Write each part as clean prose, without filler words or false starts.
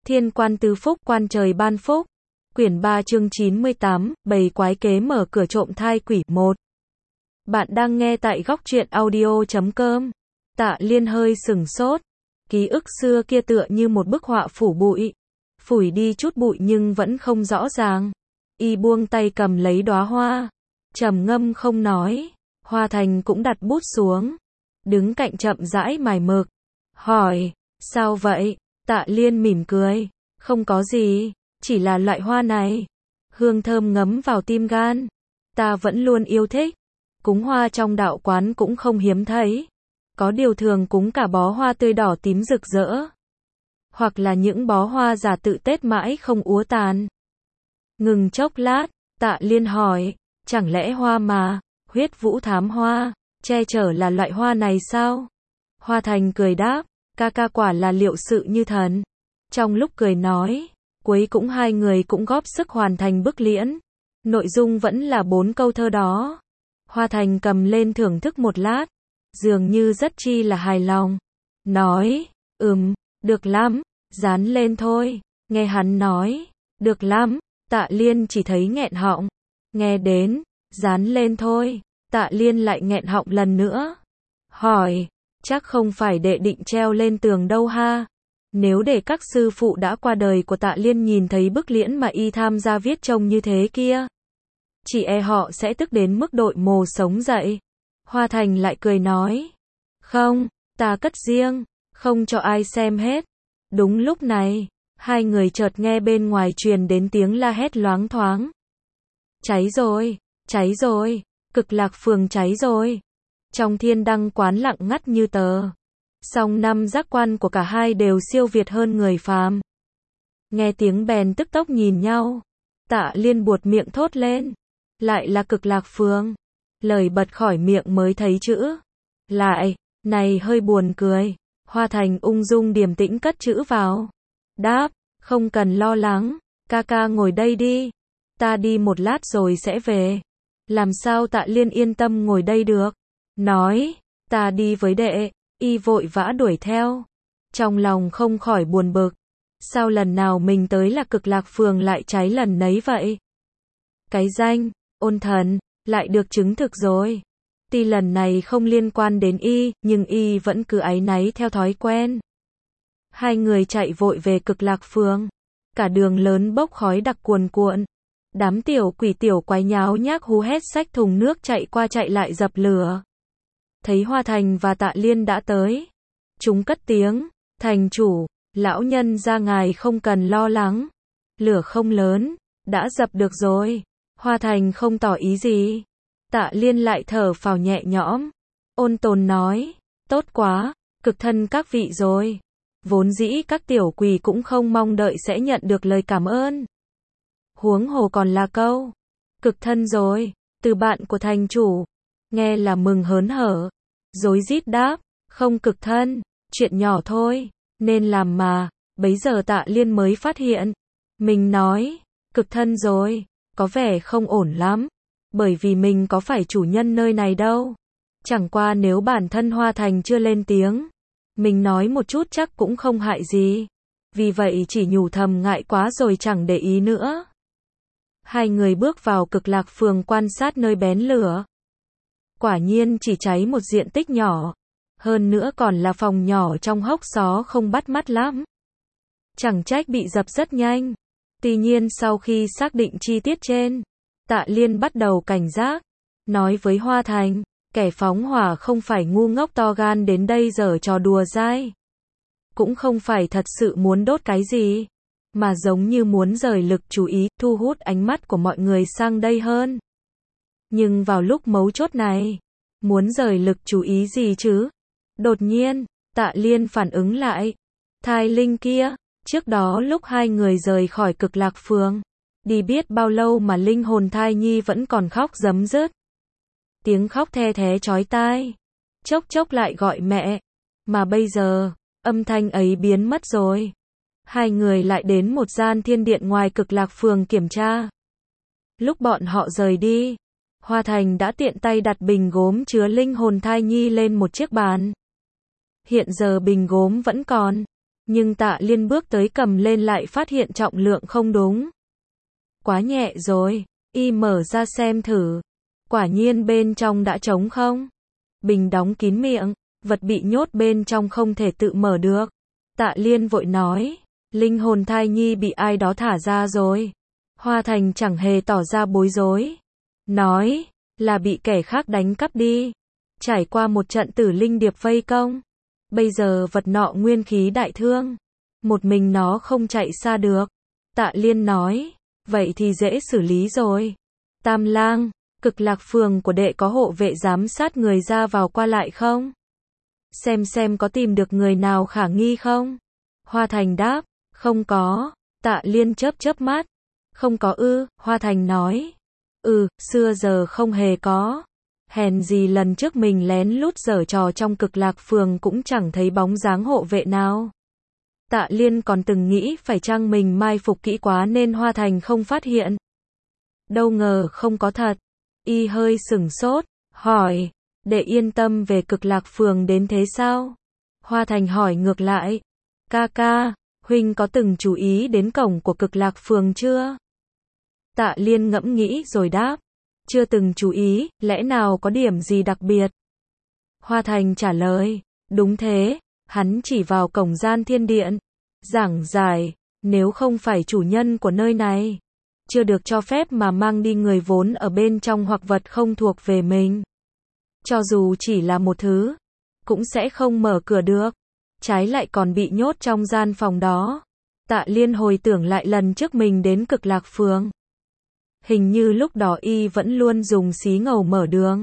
Thiên quan tứ phúc, quan trời ban phúc. Quyển 3 chương 98, bầy quái kế mở cửa trộm thai quỷ 1. Bạn đang nghe tại góc truyện audio.com. Tạ Liên hơi sừng sốt. Ký ức xưa kia tựa như một bức họa phủ bụi. Phủi đi chút bụi nhưng vẫn không rõ ràng. Y buông tay cầm lấy đóa hoa. Trầm ngâm không nói. Hoa Thành cũng đặt bút xuống. Đứng cạnh chậm rãi mài mực. Hỏi, sao vậy? Tạ Liên mỉm cười. Không có gì, chỉ là loại hoa này. Hương thơm ngấm vào tim gan. Ta vẫn luôn yêu thích. Cúng hoa trong đạo quán cũng không hiếm thấy. Có điều thường cúng cả bó hoa tươi đỏ tím rực rỡ. Hoặc là những bó hoa giả tự Tết mãi không úa tàn. Ngừng chốc lát, Tạ Liên hỏi, chẳng lẽ hoa mà, huyết vũ thám hoa, che chở là loại hoa này sao? Hoa Thành cười đáp, ca quả là liệu sự như thần. Trong lúc cười nói, cuối cũng hai người cũng góp sức hoàn thành bức liễn. Nội dung vẫn là 4 câu thơ đó. Hoa Thành cầm lên thưởng thức một lát, dường như rất chi là hài lòng. Nói, được lắm, dán lên thôi. Nghe hắn nói, được lắm, Tạ Liên chỉ thấy nghẹn họng. Nghe đến, dán lên thôi, Tạ Liên lại nghẹn họng lần nữa. Hỏi, chắc không phải đệ định treo lên tường đâu ha? Nếu để các sư phụ đã qua đời của Tạ Liên nhìn thấy bức liễn mà y tham gia viết trông như thế kia, chỉ e họ sẽ tức đến mức đội mồ sống dậy. Hoa Thành lại cười nói, không, ta cất riêng, không cho ai xem hết. Đúng lúc này, hai người chợt nghe bên ngoài truyền đến tiếng la hét loáng thoáng. Cháy rồi, Cực Lạc Phường cháy rồi. Trong Thiên Đăng quán lặng ngắt như tờ. Song năm giác quan của cả hai đều siêu việt hơn người phàm. Nghe tiếng bèn tức tốc nhìn nhau. Tạ Liên buột miệng thốt lên. Lại là Cực Lạc Phường. Lời bật khỏi miệng mới thấy chữ. Lại, này hơi buồn cười. Hoa Thành ung dung điềm tĩnh cất chữ vào. Đáp, không cần lo lắng. Ca ngồi đây đi. Ta đi một lát rồi sẽ về. Làm sao Tạ Liên yên tâm ngồi đây được? Nói, ta đi với đệ. Y vội vã đuổi theo. Trong lòng không khỏi buồn bực. Sao lần nào mình tới là Cực Lạc Phường lại cháy lần nấy vậy? Cái danh, ôn thần, lại được chứng thực rồi. Tuy lần này không liên quan đến y, nhưng y vẫn cứ áy náy theo thói quen. Hai người chạy vội về Cực Lạc Phường. Cả đường lớn bốc khói đặc cuồn cuộn. Đám tiểu quỷ tiểu quái nháo nhác hú hét xách thùng nước chạy qua chạy lại dập lửa. Thấy Hoa Thành và Tạ Liên đã tới. Chúng cất tiếng, thành chủ, lão nhân ra ngài không cần lo lắng. Lửa không lớn, đã dập được rồi. Hoa Thành không tỏ ý gì. Tạ Liên lại thở phào nhẹ nhõm. Ôn tồn nói, tốt quá, cực thân các vị rồi. Vốn dĩ các tiểu quỷ cũng không mong đợi sẽ nhận được lời cảm ơn. Huống hồ còn là câu, cực thân rồi, từ bạn của thành chủ. Nghe là mừng hớn hở. Rối rít đáp, không cực thân, chuyện nhỏ thôi, nên làm mà. Bấy giờ Tạ Liên mới phát hiện. Mình nói, cực thân rồi, có vẻ không ổn lắm. Bởi vì mình có phải chủ nhân nơi này đâu. Chẳng qua nếu bản thân Hoa Thành chưa lên tiếng, mình nói một chút chắc cũng không hại gì. Vì vậy chỉ nhủ thầm ngại quá rồi chẳng để ý nữa. Hai người bước vào Cực Lạc Phường quan sát nơi bén lửa. Quả nhiên chỉ cháy một diện tích nhỏ. Hơn nữa còn là phòng nhỏ trong hốc xó không bắt mắt lắm. Chẳng trách bị dập rất nhanh. Tuy nhiên sau khi xác định chi tiết trên, Tạ Liên bắt đầu cảnh giác. Nói với Hoa Thành, kẻ phóng hỏa không phải ngu ngốc to gan đến đây giở trò đùa dai. Cũng không phải thật sự muốn đốt cái gì. Mà giống như muốn rời lực chú ý, thu hút ánh mắt của mọi người sang đây hơn. Nhưng vào lúc mấu chốt này, muốn rời lực chú ý gì chứ? Đột nhiên, Tạ Liên phản ứng lại. Thai linh kia, trước đó lúc hai người rời khỏi Cực Lạc Phường, đi biết bao lâu mà linh hồn thai nhi vẫn còn khóc rấm rứt. Tiếng khóc the thé chói tai. Chốc chốc lại gọi mẹ. Mà bây giờ, âm thanh ấy biến mất rồi. Hai người lại đến một gian thiên điện ngoài Cực Lạc Phường kiểm tra. Lúc bọn họ rời đi, Hoa Thành đã tiện tay đặt bình gốm chứa linh hồn thai nhi lên một chiếc bàn. Hiện giờ bình gốm vẫn còn, Nhưng Tạ Liên bước tới cầm lên lại phát hiện trọng lượng không đúng. Quá nhẹ rồi, y mở ra xem thử. Quả nhiên bên trong đã trống không. Bình đóng kín miệng, vật bị nhốt bên trong không thể tự mở được. Tạ Liên vội nói, linh hồn thai nhi bị ai đó thả ra rồi. Hoa Thành chẳng hề tỏ ra bối rối. Nói, là bị kẻ khác đánh cắp đi. Trải qua một trận tử linh điệp vây công. Bây giờ vật nọ nguyên khí đại thương. Một mình nó không chạy xa được. Tạ Liên nói, vậy thì dễ xử lý rồi. Tam lang, Cực Lạc Phường của đệ có hộ vệ giám sát người ra vào qua lại không? Xem có tìm được người nào khả nghi không? Hoa Thành đáp, không có. Tạ Liên chớp mắt. Không có ư? Hoa Thành nói. Xưa giờ không hề có. Hèn gì lần trước mình lén lút giở trò trong Cực Lạc Phường cũng chẳng thấy bóng dáng hộ vệ nào. Tạ Liên còn từng nghĩ phải chăng mình mai phục kỹ quá nên Hoa Thành không phát hiện. Đâu ngờ không có thật. Y hơi sửng sốt, hỏi, để yên tâm về Cực Lạc Phường đến thế sao? Hoa Thành hỏi ngược lại, ca, huynh có từng chú ý đến cổng của Cực Lạc Phường chưa? Tạ Liên ngẫm nghĩ rồi đáp, chưa từng chú ý, lẽ nào có điểm gì đặc biệt? Hoa Thành trả lời, đúng thế, hắn chỉ vào cổng Gian Thiên Điện, giảng giải, nếu không phải chủ nhân của nơi này, chưa được cho phép mà mang đi người vốn ở bên trong hoặc vật không thuộc về mình. Cho dù chỉ là một thứ, cũng sẽ không mở cửa được, trái lại còn bị nhốt trong gian phòng đó. Tạ Liên hồi tưởng lại lần trước mình đến Cực Lạc Phường. Hình như lúc đó y vẫn luôn dùng xí ngầu mở đường.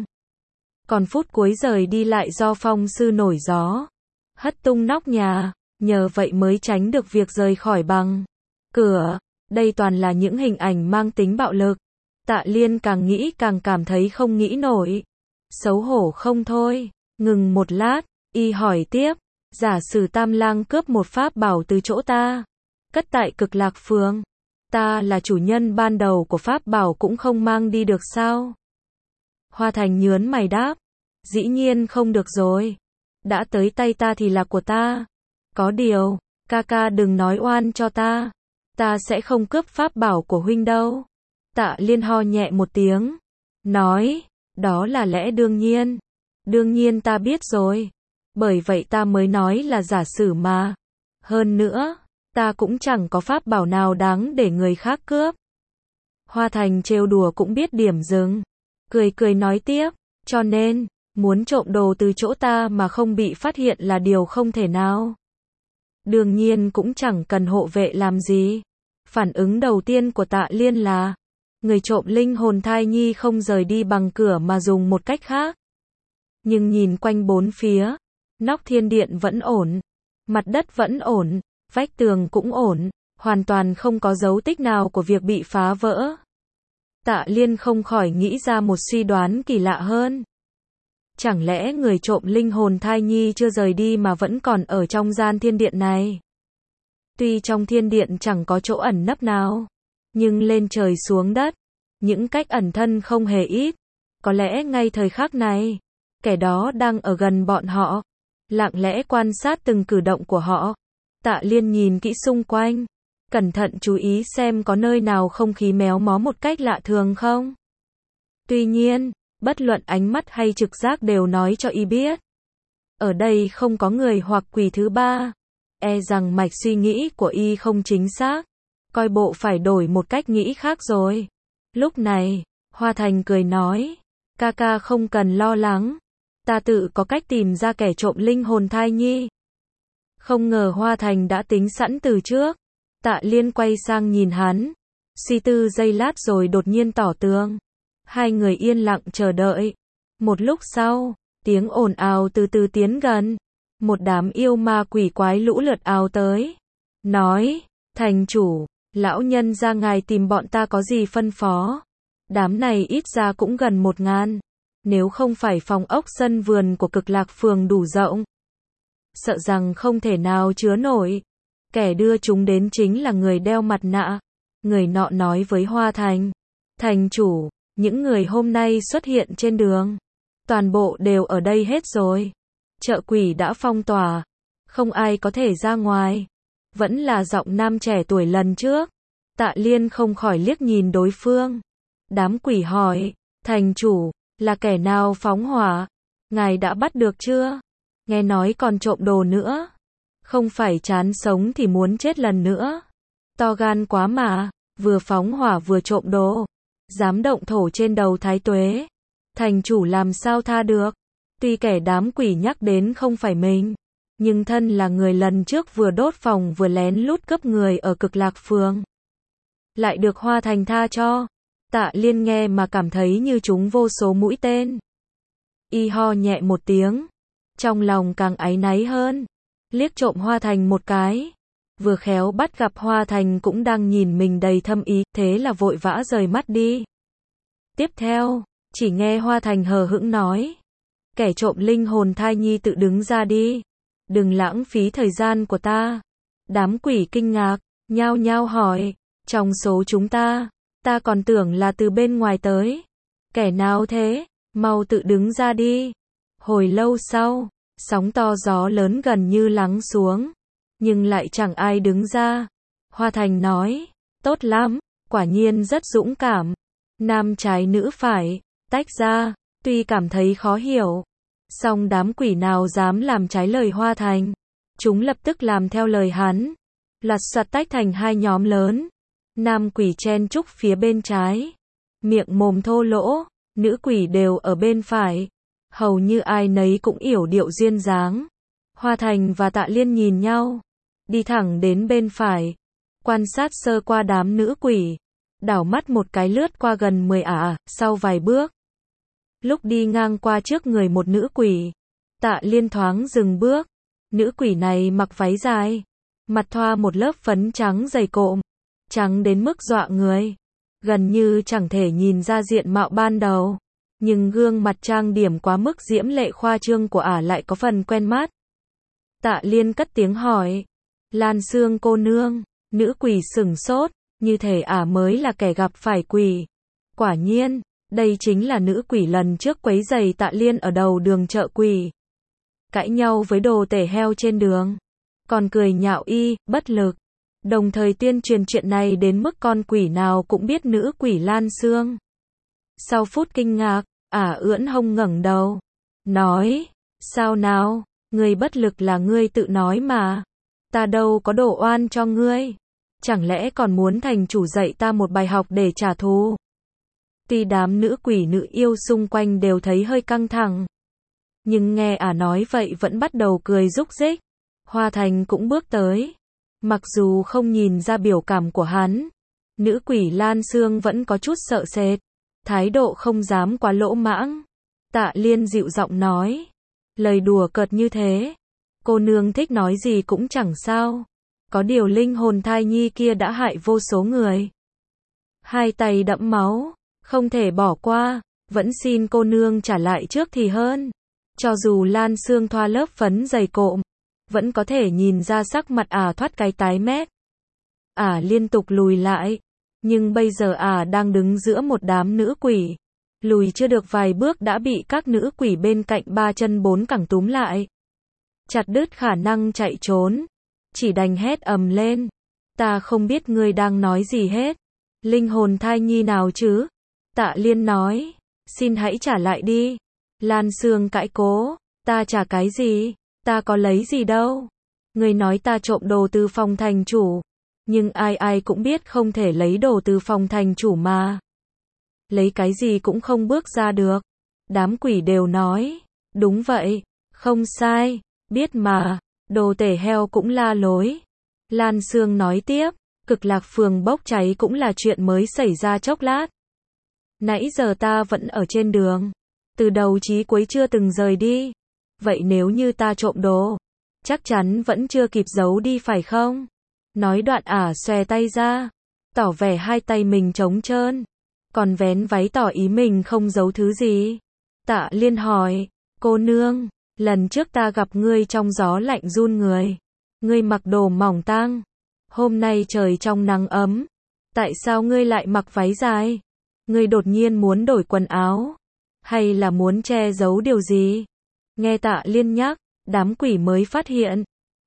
Còn phút cuối rời đi lại do phong sư nổi gió, hất tung nóc nhà, nhờ vậy mới tránh được việc rời khỏi bằng cửa. Đây toàn là những hình ảnh mang tính bạo lực. Tạ Liên càng nghĩ càng cảm thấy không nghĩ nổi. Xấu hổ không thôi. Ngừng một lát, y hỏi tiếp, giả sử Tam lang cướp một pháp bảo từ chỗ ta, cất tại Cực Lạc Phường, ta là chủ nhân ban đầu của pháp bảo cũng không mang đi được sao? Hoa Thành nhớn mày đáp, dĩ nhiên không được rồi. Đã tới tay ta thì là của ta. Có điều, ca đừng nói oan cho ta. Ta sẽ không cướp pháp bảo của huynh đâu. Tạ Liên ho nhẹ một tiếng, nói, đó là lẽ đương nhiên. Đương nhiên ta biết rồi. Bởi vậy ta mới nói là giả sử mà. Hơn nữa, ta cũng chẳng có pháp bảo nào đáng để người khác cướp. Hoa Thành trêu đùa cũng biết điểm dừng. Cười nói tiếp, cho nên, muốn trộm đồ từ chỗ ta mà không bị phát hiện là điều không thể nào. Đương nhiên cũng chẳng cần hộ vệ làm gì. Phản ứng đầu tiên của Tạ Liên là, người trộm linh hồn thai nhi không rời đi bằng cửa mà dùng một cách khác. Nhưng nhìn quanh bốn phía, nóc thiên điện vẫn ổn, mặt đất vẫn ổn, vách tường cũng ổn, hoàn toàn không có dấu tích nào của việc bị phá vỡ. Tạ Liên không khỏi nghĩ ra một suy đoán kỳ lạ hơn. Chẳng lẽ người trộm linh hồn thai nhi chưa rời đi mà vẫn còn ở trong gian thiên điện này? Tuy trong thiên điện chẳng có chỗ ẩn nấp nào, nhưng lên trời xuống đất, những cách ẩn thân không hề ít. Có lẽ ngay thời khắc này, kẻ đó đang ở gần bọn họ, lặng lẽ quan sát từng cử động của họ. Tạ Liên nhìn kỹ xung quanh, cẩn thận chú ý xem có nơi nào không khí méo mó một cách lạ thường không. Tuy nhiên, bất luận ánh mắt hay trực giác đều nói cho y biết, ở đây không có người hoặc quỷ thứ ba. E rằng mạch suy nghĩ của y không chính xác, coi bộ phải đổi một cách nghĩ khác rồi. Lúc này, Hoa Thành cười nói, ca không cần lo lắng, ta tự có cách tìm ra kẻ trộm linh hồn thai nhi. Không ngờ Hoa Thành đã tính sẵn từ trước. Tạ Liên quay sang nhìn hắn, suy tư giây lát rồi đột nhiên tỏ tường. Hai người yên lặng chờ đợi. Một lúc sau, tiếng ồn ào từ từ tiến gần. Một đám yêu ma quỷ quái lũ lượt ào tới. Nói, thành chủ, lão nhân ra ngài tìm bọn ta có gì phân phó? Đám này ít ra cũng gần 1000. Nếu không phải phòng ốc sân vườn của Cực Lạc Phường đủ rộng, sợ rằng không thể nào chứa nổi. Kẻ đưa chúng đến chính là người đeo mặt nạ. Người nọ nói với Hoa Thành, thành chủ, những người hôm nay xuất hiện trên đường, toàn bộ đều ở đây hết rồi. Chợ quỷ đã phong tỏa, không ai có thể ra ngoài. Vẫn là giọng nam trẻ tuổi lần trước. Tạ Liên không khỏi liếc nhìn đối phương. Đám quỷ hỏi, thành chủ, là kẻ nào phóng hỏa? Ngài đã bắt được chưa? Nghe nói còn trộm đồ nữa. Không phải chán sống thì muốn chết lần nữa. To gan quá mà, vừa phóng hỏa vừa trộm đồ. Dám động thổ trên đầu Thái Tuế. Thành chủ làm sao tha được? Tuy kẻ đám quỷ nhắc đến không phải mình, nhưng thân là người lần trước vừa đốt phòng vừa lén lút cướp người ở Cực Lạc Phường. Lại được Hoa Thành tha cho. Tạ Liên nghe mà cảm thấy như trúng vô số mũi tên. Y ho nhẹ một tiếng. Trong lòng càng áy náy hơn. Liếc trộm Hoa Thành một cái. Vừa khéo bắt gặp Hoa Thành cũng đang nhìn mình đầy thâm ý, thế là vội vã rời mắt đi. Tiếp theo, chỉ nghe Hoa Thành hờ hững nói. Kẻ trộm linh hồn thai nhi tự đứng ra đi. Đừng lãng phí thời gian của ta. Đám quỷ kinh ngạc, nhao nhao hỏi. Trong số chúng ta còn tưởng là từ bên ngoài tới. Kẻ nào thế? Mau tự đứng ra đi. Hồi lâu sau, sóng to gió lớn gần như lắng xuống. Nhưng lại chẳng ai đứng ra. Hoa Thành nói, tốt lắm, quả nhiên rất dũng cảm. Nam trái nữ phải, tách ra, tuy cảm thấy khó hiểu. Song đám quỷ nào dám làm trái lời Hoa Thành. Chúng lập tức làm theo lời hắn. Loạt soạt tách thành hai nhóm lớn. Nam quỷ chen chúc phía bên trái. Miệng mồm thô lỗ. Nữ quỷ đều ở bên phải. Hầu như ai nấy cũng yểu điệu duyên dáng. Hoa Thành và Tạ Liên nhìn nhau. Đi thẳng đến bên phải. Quan sát sơ qua đám nữ quỷ. Đảo mắt một cái lướt qua gần 10 sau vài bước. Lúc đi ngang qua trước người một nữ quỷ. Tạ Liên thoáng dừng bước. Nữ quỷ này mặc váy dài. Mặt thoa một lớp phấn trắng dày cộm. Trắng đến mức dọa người. Gần như chẳng thể nhìn ra diện mạo ban đầu. Nhưng gương mặt trang điểm quá mức diễm lệ khoa trương của lại có phần quen mắt. Tạ Liên cất tiếng hỏi. Lan Sương cô nương. Nữ quỷ sửng sốt. Như thể mới là kẻ gặp phải quỷ. Quả nhiên, đây chính là nữ quỷ lần trước quấy rầy Tạ Liên ở đầu đường chợ quỷ. Cãi nhau với đồ tể heo trên đường. Còn cười nhạo y, bất lực. Đồng thời tuyên truyền chuyện này đến mức con quỷ nào cũng biết nữ quỷ Lan Sương. Sau phút kinh ngạc, ưỡn hông ngẩng đầu. Nói, sao nào, người bất lực là ngươi tự nói mà. Ta đâu có đổ oan cho ngươi. Chẳng lẽ còn muốn thành chủ dạy ta một bài học để trả thù? Tuy đám nữ quỷ nữ yêu xung quanh đều thấy hơi căng thẳng. Nhưng nghe nói vậy vẫn bắt đầu cười rúc rích. Hoa Thành cũng bước tới. Mặc dù không nhìn ra biểu cảm của hắn. Nữ quỷ Lan Sương vẫn có chút sợ sệt. Thái độ không dám quá lỗ mãng. Tạ Liên dịu giọng nói. Lời đùa cợt như thế. Cô nương thích nói gì cũng chẳng sao. Có điều linh hồn thai nhi kia đã hại vô số người. Hai tay đẫm máu. Không thể bỏ qua. Vẫn xin cô nương trả lại trước thì hơn. Cho dù Lan Sương thoa lớp phấn dày cộm. Vẫn có thể nhìn ra sắc mặt thoát cái tái mét. Liên tục lùi lại. Nhưng bây giờ đang đứng giữa một đám nữ quỷ. Lùi chưa được vài bước đã bị các nữ quỷ bên cạnh ba chân bốn cẳng túm lại. Chặt đứt khả năng chạy trốn. Chỉ đành hét ầm lên. Ta không biết ngươi đang nói gì hết. Linh hồn thai nhi nào chứ? Tạ Liên nói. Xin hãy trả lại đi. Lan Sương cãi cố. Ta trả cái gì? Ta có lấy gì đâu. Ngươi nói ta trộm đồ từ phòng thành chủ. Nhưng ai cũng biết không thể lấy đồ từ phòng thành chủ mà. Lấy cái gì cũng không bước ra được. Đám quỷ đều nói. Đúng vậy. Không sai. Biết mà. Đồ tể heo cũng la lối. Lan Sương nói tiếp. Cực Lạc Phường bốc cháy cũng là chuyện mới xảy ra chốc lát. Nãy giờ ta vẫn ở trên đường. Từ đầu chí cuối chưa từng rời đi. Vậy nếu như ta trộm đồ, chắc chắn vẫn chưa kịp giấu đi phải không? Nói đoạn xòe tay ra, tỏ vẻ hai tay mình trống trơn, còn vén váy tỏ ý mình không giấu thứ gì. Tạ Liên hỏi, cô nương, lần trước ta gặp ngươi trong gió lạnh run người, ngươi mặc đồ mỏng tang, hôm nay trời trong nắng ấm, tại sao ngươi lại mặc váy dài? Ngươi đột nhiên muốn đổi quần áo, hay là muốn che giấu điều gì? Nghe Tạ Liên nhắc, đám quỷ mới phát hiện,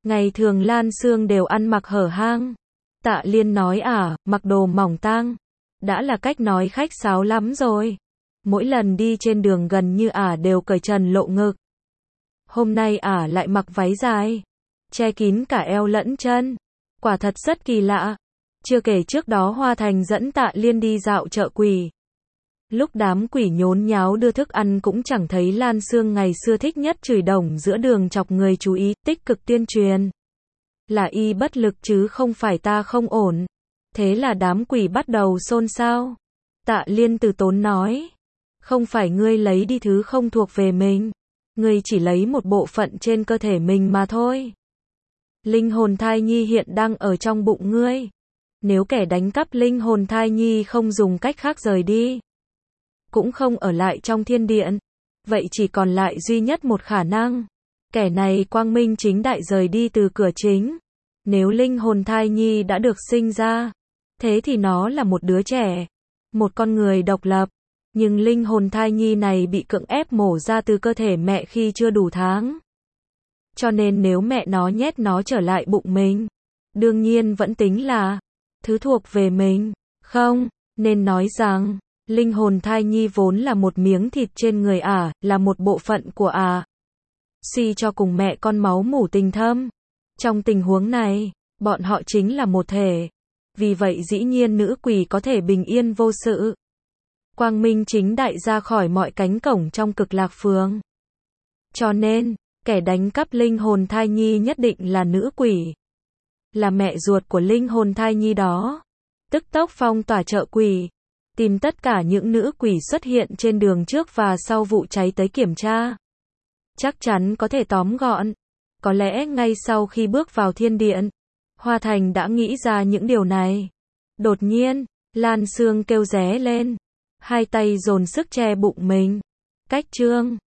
Ngày thường Lan Sương đều ăn mặc hở hang. Tạ Liên nói mặc đồ mỏng tang. Đã là cách nói khách sáo lắm rồi. Mỗi lần đi trên đường gần như đều cởi trần lộ ngực. Hôm nay lại mặc váy dài, che kín cả eo lẫn chân. Quả thật rất kỳ lạ. Chưa kể trước đó Hoa Thành dẫn Tạ Liên đi dạo chợ quỷ. Lúc đám quỷ nhốn nháo đưa thức ăn cũng chẳng thấy Lan Sương ngày xưa thích nhất chửi đồng giữa đường chọc người chú ý, tích cực tuyên truyền. Là y bất lực chứ không phải ta không ổn. Thế là đám quỷ bắt đầu xôn xao. Tạ Liên từ tốn nói. Không phải ngươi lấy đi thứ không thuộc về mình. Ngươi chỉ lấy một bộ phận trên cơ thể mình mà thôi. Linh hồn thai nhi hiện đang ở trong bụng ngươi. Nếu kẻ đánh cắp linh hồn thai nhi không dùng cách khác rời đi, cũng không ở lại trong thiên điện, vậy chỉ còn lại duy nhất một khả năng. Kẻ này quang minh chính đại rời đi từ cửa chính. Nếu linh hồn thai nhi đã được sinh ra, thế thì nó là một đứa trẻ, một con người độc lập. Nhưng linh hồn thai nhi này bị cưỡng ép mổ ra từ cơ thể mẹ khi chưa đủ tháng. Cho nên nếu mẹ nó nhét nó trở lại bụng mình, đương nhiên vẫn tính là thứ thuộc về mình. Không, nên nói rằng linh hồn thai nhi vốn là một miếng thịt trên người là một bộ phận của suy cho cùng mẹ con máu mủ tình thâm. Trong tình huống này, bọn họ chính là một thể. Vì vậy dĩ nhiên nữ quỷ có thể bình yên vô sự, quang minh chính đại ra khỏi mọi cánh cổng trong Cực Lạc Phường. Cho nên, kẻ đánh cắp linh hồn thai nhi nhất định là nữ quỷ, là mẹ ruột của linh hồn thai nhi đó. Tức tốc phong tỏa chợ quỷ, tìm tất cả những nữ quỷ xuất hiện trên đường trước và sau vụ cháy tới kiểm tra. Chắc chắn có thể tóm gọn. Có lẽ ngay sau khi bước vào thiên điện, Hoa Thành đã nghĩ ra những điều này. Đột nhiên, Lan Sương kêu ré lên, hai tay dồn sức che bụng mình. Cách chương